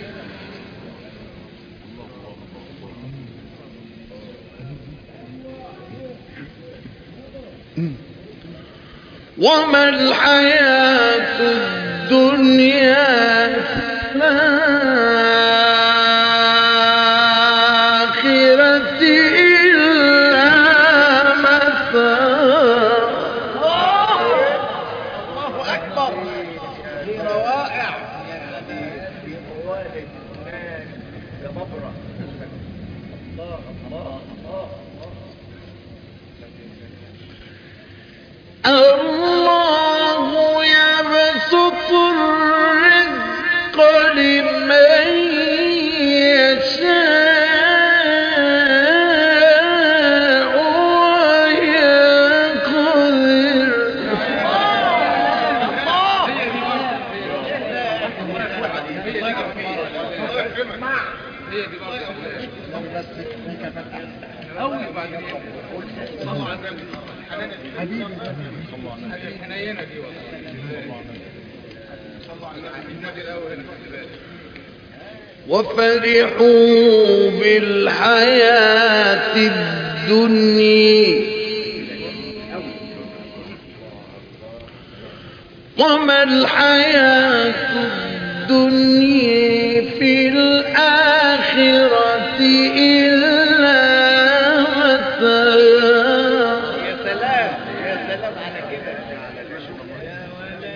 وما الحياة الدنيا في الآخرة إلا متاع الله أكبر في روائع في موالد الناس لمبرة الله الله الله يبسط الرزق لمن يشاء وفرحوا بالحياة الدنيا وما الحياة الدنيا في الآخرة إلا متاع. يا سلام يا سلام على كده يا ولدي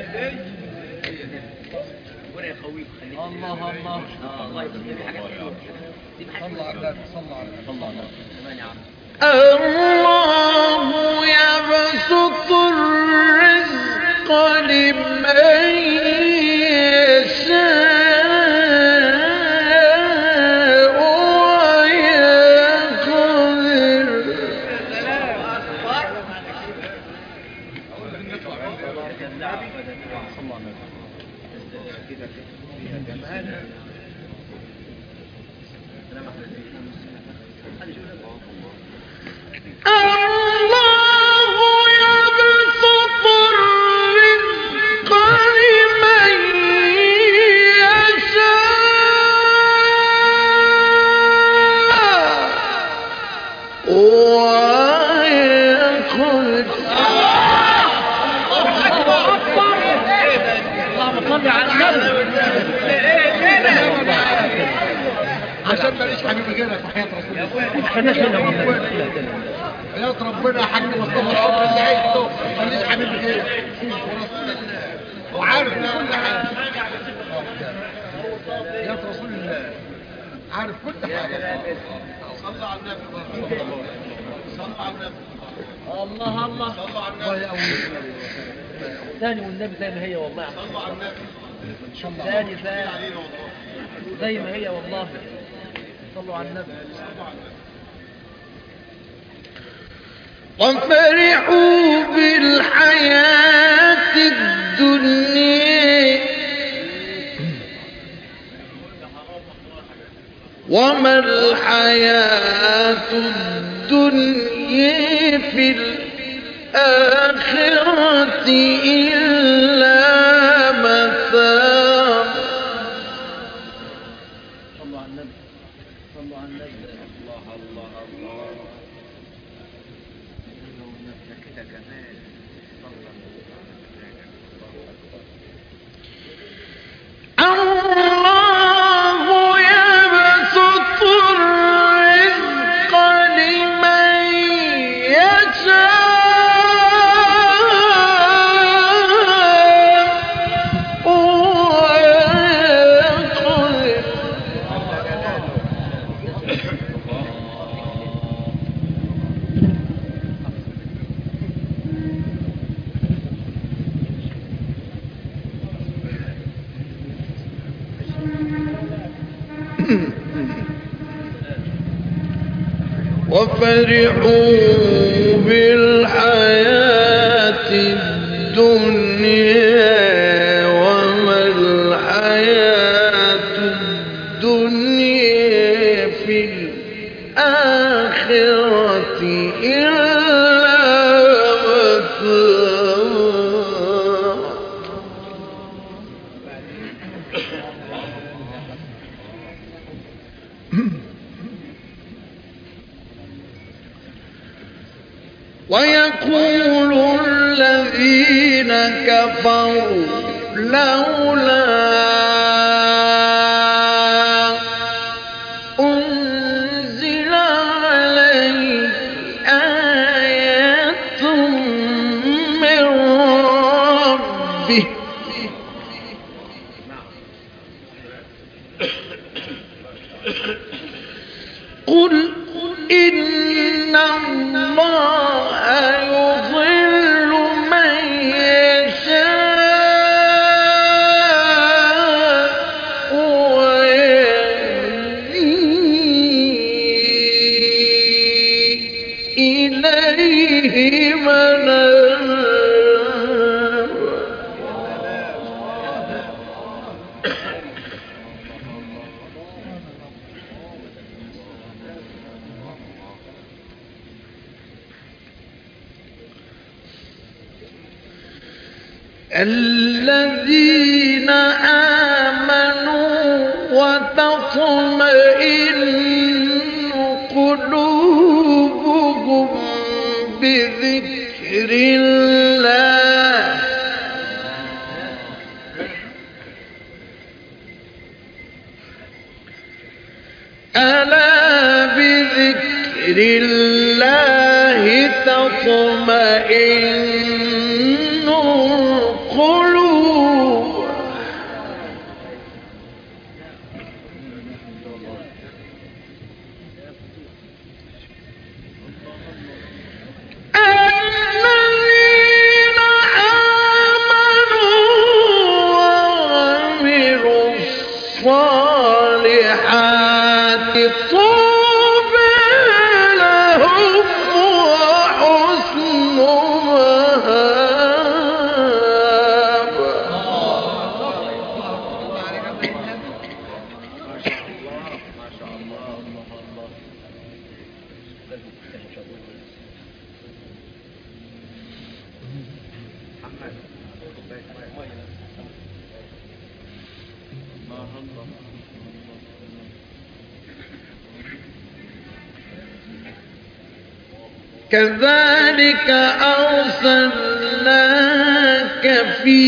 ربنا يقويك خليك الله الله الله يبارك فيك حاجات حلوه صلى على النبي صلى على النبي الله الله كمان يا عم الله يبسط كده فيها جمال. الله يبسط الرزق لمن يشاء ويقدر. اللهم صل على النبي. عشان ماليش حبيب غيرك وحياة رسول الله. حياة ربنا يا حاج مصطفى العمر اللي عشته ماليش حبيب غيرك ورسول الله وعارف كل حاجة. حياة رسول الله عارف كل حاجة. صلى على النبي. صلى على النبي. الله الله صلى على النبي. ثاني والنبي زي ما هي والله. صلى على النبي. ثاني ثاني زي ما هي والله. صلوا على النبي. وفرحوا بالحياة الدنيا وما الحياة الدنيا في الآخرة إلا متاع. صلوا على النبي. صلوا على النبي. الله الله الله. كده جمال. الله يبسط الرزق لمن يشاء ويقدر. وفرحوا بالحياة الدنيا وما الحياة الدنيا في الآخرة إلا متاع. ويقول الذين كفروا لولا أنزل عليه آية من ربه قل إن الله يضل من يشاء ويهدي إليه من أناب. الذين آمنوا وتطمئن قلوبهم بذكر الله ألا بذكر الله تطمئن القلوب. الذين آمنوا وعملوا الصالحات طوبى لهم وحسن مآب. كذلك أرسلناك في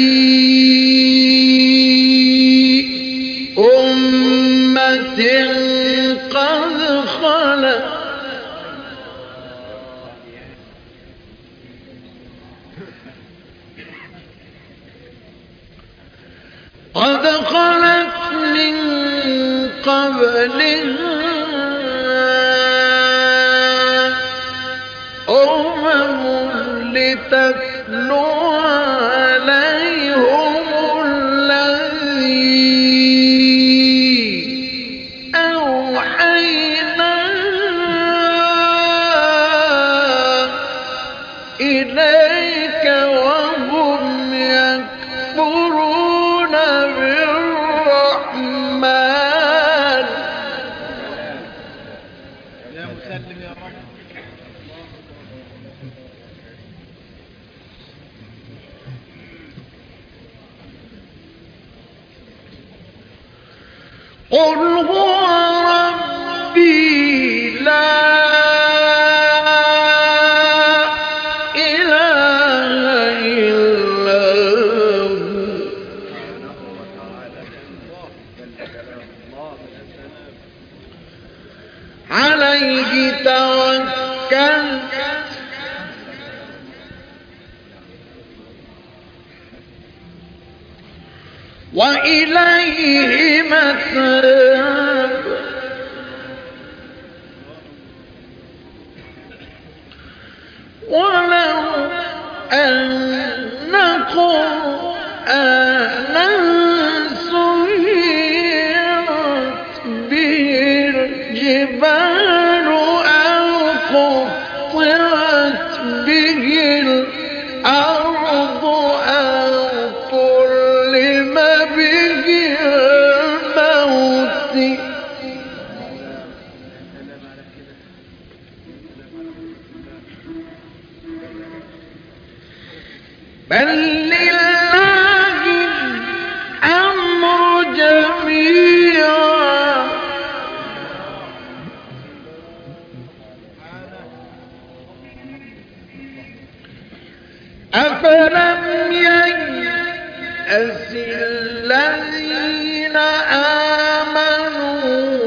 أمة قد خلت قد خلت من قبلها أمم لتتلو عليهم الذي أوحينا إليك وهم يكفرون بالرحمن. يا مسلم يا رب. قل هو ربي لا إله إلا هو عليه توكلت وإليه متاب. ولو أن قرآنا سيرت به الجبال أو قطعت به الأرض أو كلم به الموت بل لله الأمر جميعا أفلم ييأس الذين آمنوا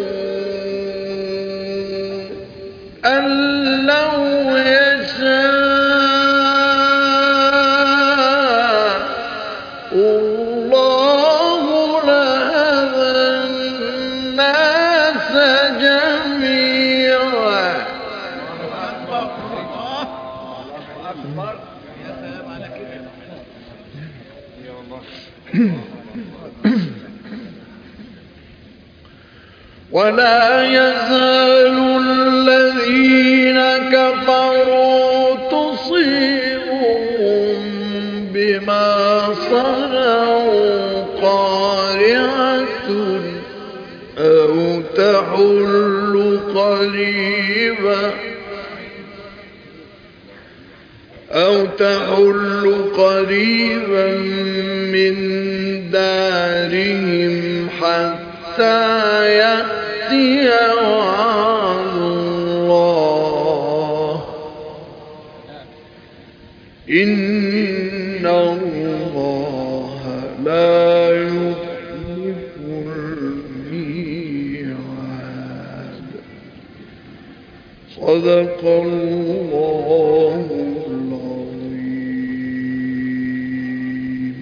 أن لو يشاء الله لهدى الناس جميعا. أكبر. يا سلام على كده. يا الله. ولا يزال الذين كفروا تصيبهم بما صنعوا قارعة أو تحل قريبا أو تحل قريبا من دارهم حتى يأتي وعد الله إن الله لا يخلف الميعاد. صدق الله العظيم.